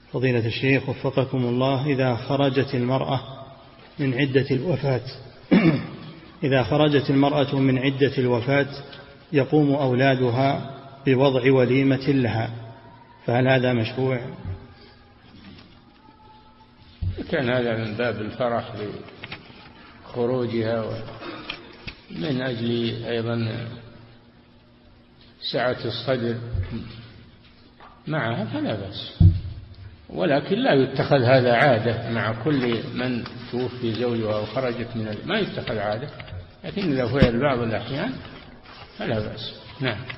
فضيلة الشيخ وفقكم الله، إذا خرجت المرأة من عدة الوفاة إذا خرجت المرأة من عدة الوفاة يقوم أولادها بوضع وليمة لها، فهل هذا مشروع؟ كان هذا من باب الفرح لخروجها من أجل أيضا سعة الصدر معها فلا بأس، ولكن لا يتخذ هذا عادة مع كل من توفي زوجها وخرجت ما يتخذ عادة، لكن إذا فعل بعض الأحيان فلا بأس. نعم.